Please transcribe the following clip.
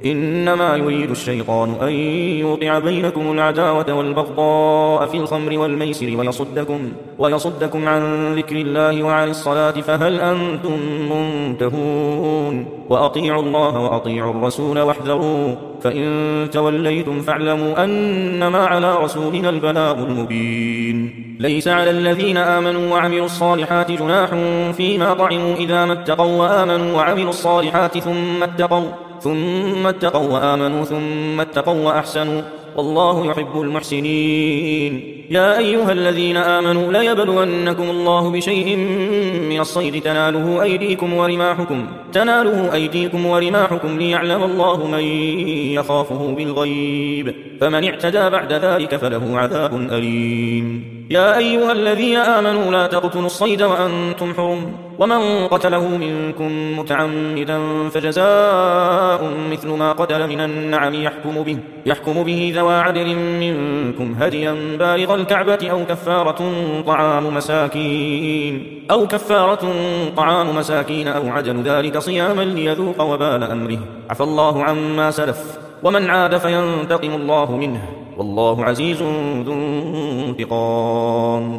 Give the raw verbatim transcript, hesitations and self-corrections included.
إنما يريد الشيطان أن يوقع بينكم العداوة والبغضاء في الخمر والميسر ويصدكم, ويصدكم عن ذكر الله وعن الصلاة فهل أنتم منتهون وأطيعوا الله وأطيعوا الرسول واحذروا فإن توليتم فاعلموا أنما على رسولنا البلاغ المبين. ليس على الذين آمنوا وعملوا الصالحات جناح فيما طعموا إذا ما اتقوا وآمنوا وعملوا الصالحات ثم اتقوا ثم اتقوا وآمنوا ثم اتقوا وأحسنوا والله يحب المحسنين. يا أيها الذين آمنوا ليبلونكم الله بشيء من الصيد تناله أيديكم ورماحكم تناله أيديكم ورماحكم ليعلم الله من يخافه بالغيب فمن اعتدى بعد ذلك فله عذاب أليم. يا أيها الذين آمنوا لا تقتلوا الصيد وأنتم حرم ومن قتله منكم متعمدا فجزاء مثل ما قتل من النعم يحكم به, يحكم به ذوى عدل منكم هديا بالغ الكعبة أو كفارة طعام مساكين أو كفارة طعام مساكين أو عدل ذلك صياما ليذوق وبال أمره عفى الله عما سلف ومن عاد فينتقم الله منه والله عزيز ذو انتقام.